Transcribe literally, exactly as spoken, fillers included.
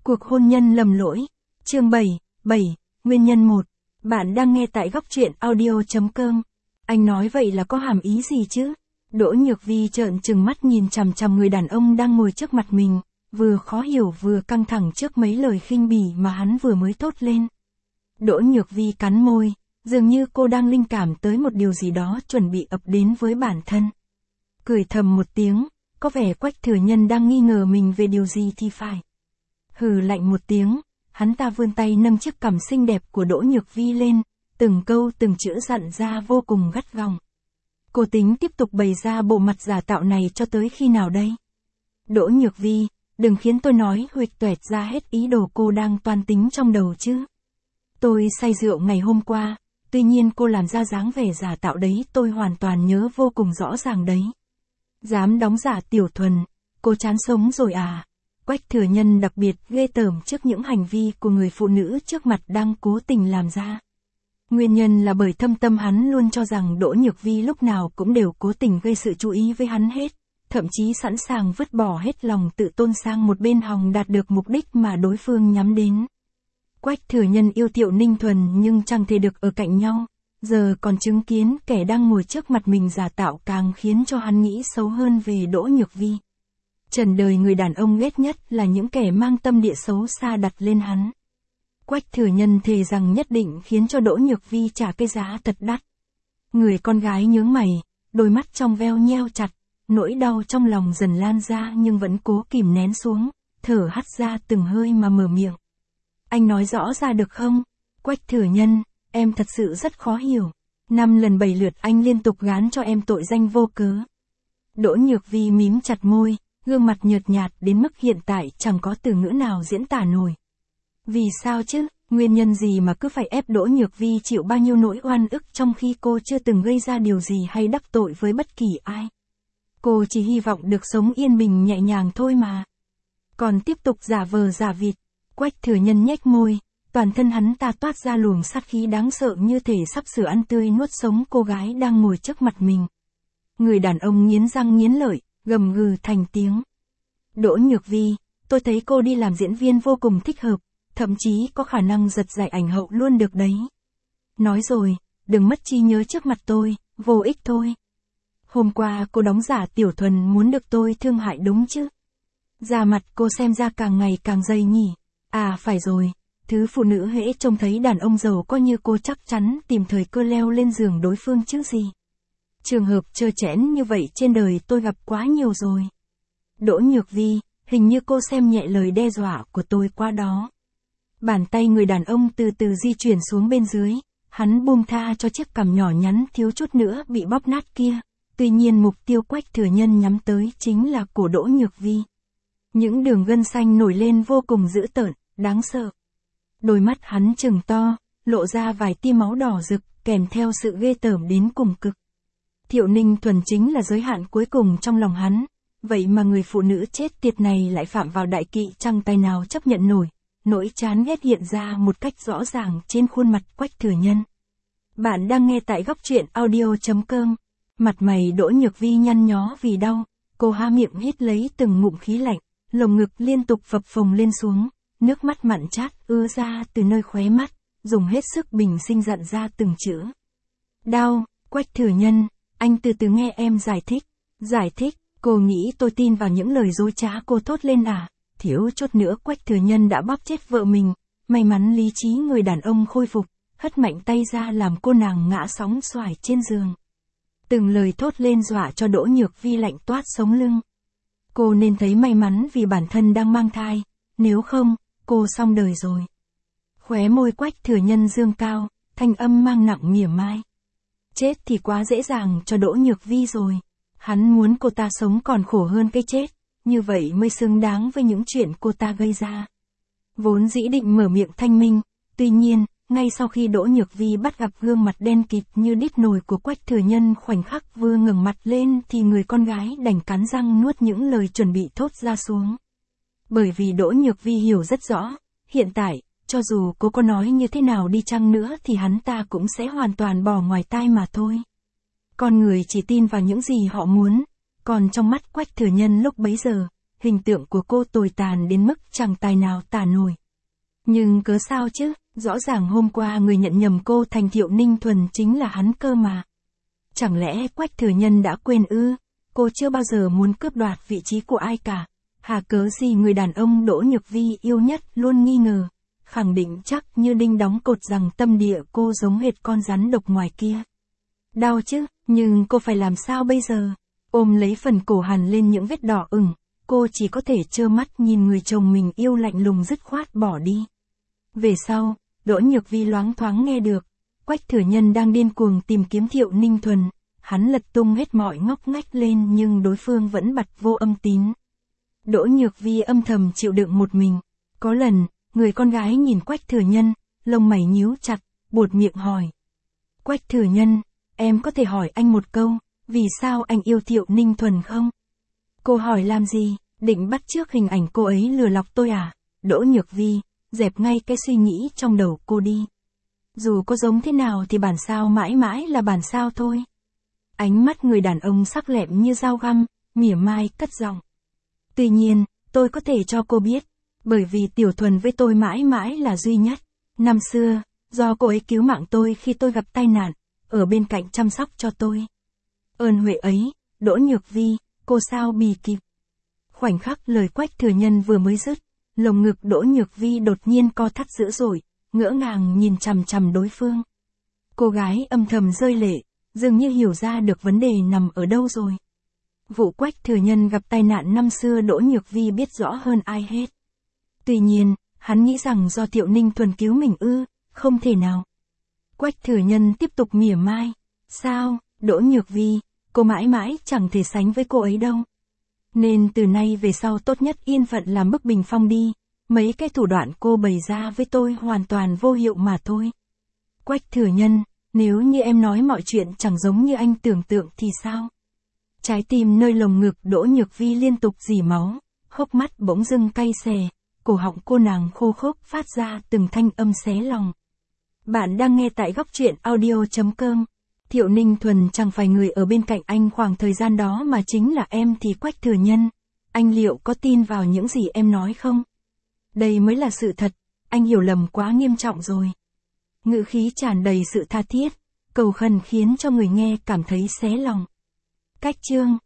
Cuộc hôn nhân lầm lỗi. Chương bảy, bảy, nguyên nhân một. Bạn đang nghe tại góc truyện audio chấm com. Anh nói vậy là có hàm ý gì chứ? Đỗ Nhược Vi trợn trừng mắt nhìn chằm chằm người đàn ông đang ngồi trước mặt mình, vừa khó hiểu vừa căng thẳng trước mấy lời khinh bỉ mà hắn vừa mới thốt lên. Đỗ Nhược Vi cắn môi, dường như cô đang linh cảm tới một điều gì đó chuẩn bị ập đến với bản thân. Cười thầm một tiếng, có vẻ Quách Thừa Nhân đang nghi ngờ mình về điều gì thì phải. Hừ lạnh một tiếng, hắn ta vươn tay nâng chiếc cằm xinh đẹp của Đỗ Nhược Vi lên, từng câu từng chữ dặn ra vô cùng gắt gỏng. Cô tính tiếp tục bày ra bộ mặt giả tạo này cho tới khi nào đây? Đỗ Nhược Vi, đừng khiến tôi nói huỵch toẹt ra hết ý đồ cô đang toan tính trong đầu chứ. Tôi say rượu ngày hôm qua, tuy nhiên cô làm ra dáng vẻ giả tạo đấy tôi hoàn toàn nhớ vô cùng rõ ràng đấy. Dám đóng giả Tiểu Thuần, cô chán sống rồi à? Quách Thừa Nhân đặc biệt ghê tởm trước những hành vi của người phụ nữ trước mặt đang cố tình làm ra. Nguyên nhân là bởi thâm tâm hắn luôn cho rằng Đỗ Nhược Vi lúc nào cũng đều cố tình gây sự chú ý với hắn hết, thậm chí sẵn sàng vứt bỏ hết lòng tự tôn sang một bên hòng đạt được mục đích mà đối phương nhắm đến. Quách Thừa Nhân yêu Thiệu Ninh Thuần nhưng chẳng thể được ở cạnh nhau, giờ còn chứng kiến kẻ đang ngồi trước mặt mình giả tạo càng khiến cho hắn nghĩ xấu hơn về Đỗ Nhược Vi. Trần đời người đàn ông ghét nhất là những kẻ mang tâm địa xấu xa đặt lên hắn. Quách Thừa Nhân thề rằng nhất định khiến cho Đỗ Nhược Vi trả cái giá thật đắt. Người con gái nhướng mày, đôi mắt trong veo nheo chặt, nỗi đau trong lòng dần lan ra nhưng vẫn cố kìm nén xuống, thở hắt ra từng hơi mà mở miệng. Anh nói rõ ra được không? Quách Thừa Nhân, em thật sự rất khó hiểu. Năm lần bảy lượt anh liên tục gán cho em tội danh vô cớ. Đỗ Nhược Vi mím chặt môi, gương mặt nhợt nhạt đến mức hiện tại chẳng có từ ngữ nào diễn tả nổi. Vì sao chứ? Nguyên nhân gì mà cứ phải ép Đỗ Nhược Vi chịu bao nhiêu nỗi oan ức trong khi cô chưa từng gây ra điều gì hay đắc tội với bất kỳ ai? Cô chỉ hy vọng được sống yên bình nhẹ nhàng thôi mà. Còn tiếp tục giả vờ giả vịt. Quách Thừa Nhân nhếch môi, toàn thân hắn ta toát ra luồng sát khí đáng sợ như thể sắp sửa ăn tươi nuốt sống cô gái đang ngồi trước mặt mình. Người đàn ông nghiến răng nghiến lợi, gầm gừ thành tiếng. Đỗ Nhược Vi, tôi thấy cô đi làm diễn viên vô cùng thích hợp, thậm chí có khả năng giật giải ảnh hậu luôn được đấy. Nói rồi, đừng mất trí nhớ trước mặt tôi, vô ích thôi. Hôm qua cô đóng giả Tiểu Thuần muốn được tôi thương hại đúng chứ? Da mặt cô xem ra càng ngày càng dày nhỉ. À phải rồi, thứ phụ nữ hễ trông thấy đàn ông giàu có như cô chắc chắn tìm thời cơ leo lên giường đối phương chứ gì. Trường hợp trơ trẽn như vậy trên đời tôi gặp quá nhiều rồi. Đỗ Nhược Vi, hình như cô xem nhẹ lời đe dọa của tôi qua đó. Bàn tay người đàn ông từ từ di chuyển xuống bên dưới, hắn buông tha cho chiếc cằm nhỏ nhắn thiếu chút nữa bị bóp nát kia. Tuy nhiên mục tiêu Quách Thừa Nhân nhắm tới chính là cổ Đỗ Nhược Vi. Những đường gân xanh nổi lên vô cùng dữ tợn, đáng sợ. Đôi mắt hắn trừng to, lộ ra vài tia máu đỏ rực, kèm theo sự ghê tởm đến cùng cực. Thiệu Ninh Thuần chính là giới hạn cuối cùng trong lòng hắn, vậy mà người phụ nữ chết tiệt này lại phạm vào đại kỵ chẳng tay nào chấp nhận nổi. Nỗi chán ghét hiện ra một cách rõ ràng trên khuôn mặt Quách Thừa Nhân. Bạn đang nghe tại góc truyện audio chấm com. Mặt mày Đỗ Nhược Vi nhăn nhó vì đau, cô há miệng hít lấy từng ngụm khí lạnh, lồng ngực liên tục phập phồng lên xuống, nước mắt mặn chát ứa ra từ nơi khóe mắt, dùng hết sức bình sinh dặn ra từng chữ. Đau, Quách Thừa Nhân, anh từ từ nghe em giải thích. Giải thích, cô nghĩ tôi tin vào những lời dối trá cô thốt lên à? Thiếu chút nữa Quách Thừa Nhân đã bóp chết vợ mình, may mắn lý trí người đàn ông khôi phục, hất mạnh tay ra làm cô nàng ngã sóng xoài trên giường. Từng lời thốt lên dọa cho Đỗ Nhược Vi lạnh toát sống lưng. Cô nên thấy may mắn vì bản thân đang mang thai, nếu không, cô xong đời rồi. Khóe môi Quách Thừa Nhân dương cao, thanh âm mang nặng mỉa mai. Chết thì quá dễ dàng cho Đỗ Nhược Vi rồi. Hắn muốn cô ta sống còn khổ hơn cái chết, như vậy mới xứng đáng với những chuyện cô ta gây ra. Vốn dĩ định mở miệng thanh minh, tuy nhiên, ngay sau khi Đỗ Nhược Vi bắt gặp gương mặt đen kịt như đít nồi của Quách Thừa Nhân khoảnh khắc vừa ngẩng mặt lên thì người con gái đành cắn răng nuốt những lời chuẩn bị thốt ra xuống. Bởi vì Đỗ Nhược Vi hiểu rất rõ, hiện tại, cho dù cô có nói như thế nào đi chăng nữa thì hắn ta cũng sẽ hoàn toàn bỏ ngoài tai mà thôi. Con người chỉ tin vào những gì họ muốn, còn trong mắt Quách Thừa Nhân lúc bấy giờ, hình tượng của cô tồi tàn đến mức chẳng tài nào tả nổi. Nhưng cớ sao chứ, rõ ràng hôm qua người nhận nhầm cô thành Thiệu Ninh Thuần chính là hắn cơ mà. Chẳng lẽ Quách Thừa Nhân đã quên ư? Cô chưa bao giờ muốn cướp đoạt vị trí của ai cả. Hà cớ gì người đàn ông Đỗ Nhược Vi yêu nhất luôn nghi ngờ, khẳng định chắc như đinh đóng cột rằng tâm địa cô giống hệt con rắn độc ngoài kia. Đau chứ, nhưng cô phải làm sao bây giờ? Ôm lấy phần cổ hằn lên những vết đỏ ửng, cô chỉ có thể trơ mắt nhìn người chồng mình yêu lạnh lùng dứt khoát bỏ đi. Về sau, Đỗ Nhược Vi loáng thoáng nghe được, Quách Thừa Nhân đang điên cuồng tìm kiếm Thiệu Ninh Thuần, hắn lật tung hết mọi ngóc ngách lên nhưng đối phương vẫn bặt vô âm tín. Đỗ Nhược Vi âm thầm chịu đựng một mình, có lần, người con gái nhìn Quách Thừa Nhân, lông mày nhíu chặt, buột miệng hỏi. Quách Thừa Nhân, em có thể hỏi anh một câu, vì sao anh yêu Thiệu Ninh Thuần không? Cô hỏi làm gì, định bắt chước hình ảnh cô ấy lừa lọc tôi à? Đỗ Nhược Vi, dẹp ngay cái suy nghĩ trong đầu cô đi. Dù có giống thế nào thì bản sao mãi mãi là bản sao thôi. Ánh mắt người đàn ông sắc lẹm như dao găm, mỉa mai cất giọng. Tuy nhiên, tôi có thể cho cô biết, bởi vì Tiểu Thuần với tôi mãi mãi là duy nhất. Năm xưa, do cô ấy cứu mạng tôi khi tôi gặp tai nạn, ở bên cạnh chăm sóc cho tôi. Ơn huệ ấy, Đỗ Nhược Vi, cô sao bì kịp. Khoảnh khắc lời Quách Thừa Nhân vừa mới dứt, lồng ngực Đỗ Nhược Vi đột nhiên co thắt dữ dội, ngỡ ngàng nhìn chằm chằm đối phương. Cô gái âm thầm rơi lệ, dường như hiểu ra được vấn đề nằm ở đâu rồi. Vụ Quách Thừa Nhân gặp tai nạn năm xưa Đỗ Nhược Vi biết rõ hơn ai hết. Tuy nhiên, hắn nghĩ rằng do Thiệu Ninh Thuần cứu mình ư, không thể nào. Quách Thừa Nhân tiếp tục mỉa mai. Sao, Đỗ Nhược Vi, cô mãi mãi chẳng thể sánh với cô ấy đâu. Nên từ nay về sau tốt nhất yên phận làm bức bình phong đi, mấy cái thủ đoạn cô bày ra với tôi hoàn toàn vô hiệu mà thôi. Quách Thừa Nhân, nếu như em nói mọi chuyện chẳng giống như anh tưởng tượng thì sao? Trái tim nơi lồng ngực Đỗ Nhược Vi liên tục rỉ máu, hốc mắt bỗng dưng cay xè, cổ họng cô nàng khô khốc phát ra từng thanh âm xé lòng. Bạn đang nghe tại góc truyện audio chấm com. Thiệu Ninh Thuần chẳng phải người ở bên cạnh anh khoảng thời gian đó mà chính là em thì Quách Thừa Nhân. Anh liệu có tin vào những gì em nói không? Đây mới là sự thật, anh hiểu lầm quá nghiêm trọng rồi. Ngữ khí tràn đầy sự tha thiết, cầu khẩn khiến cho người nghe cảm thấy xé lòng. Cách chương